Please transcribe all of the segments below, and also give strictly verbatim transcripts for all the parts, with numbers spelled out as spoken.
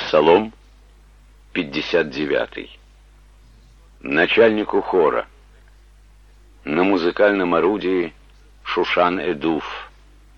Псалом пятьдесят девятый. Начальнику хора. На музыкальном орудии Шушан-Эдуф.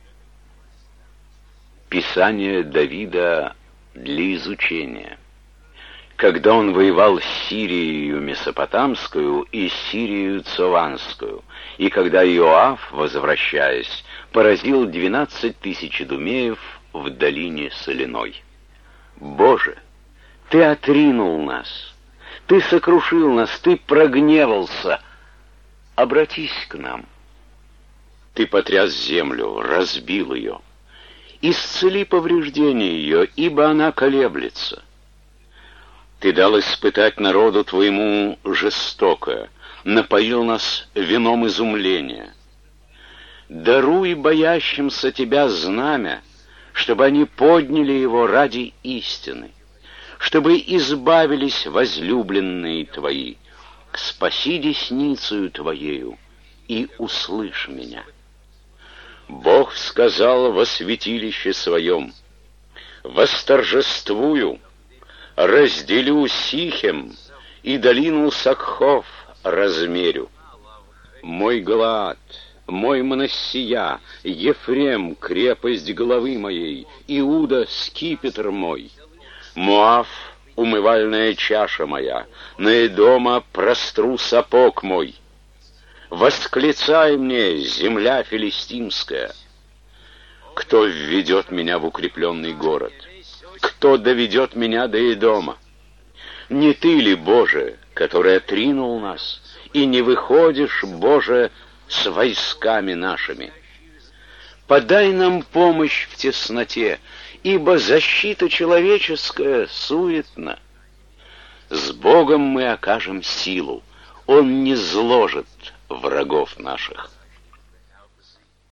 Писание Давида для изучения. Когда он воевал с Сирией Месопотамскую и Сирией Цованскую, и когда Иоав, возвращаясь, поразил двенадцать тысяч идумеев в долине соляной. Боже, Ты отринул нас, Ты сокрушил нас, Ты прогневался. Обратись к нам. Ты потряс землю, разбил ее. Исцели повреждения ее, ибо она колеблется. Ты дал испытать народу Твоему жестокое, напоил нас вином изумления. Даруй боящимся Тебя знамя, чтобы они подняли его ради истины, чтобы избавились возлюбленные Твои. Спаси десницею Твоею и услышь меня. Бог сказал во святилище Своем: восторжествую, разделю Сихем и долину Сакхов размерю. Мой Галаад, мой Манассия, Ефрем, крепость головы моей, Иуда, скипетр мой, Моав, умывальная чаша моя, на Эдома простру сапог мой. Восклицай мне, земля филистимская! Кто введет меня в укрепленный город? Кто доведет меня до Эдома? Не Ты ли, Боже, который отринул нас, и не выходишь, Боже, с войсками нашими? Подай нам помощь в тесноте, ибо защита человеческая суетна. С Богом мы окажем силу, Он не зложит врагов наших.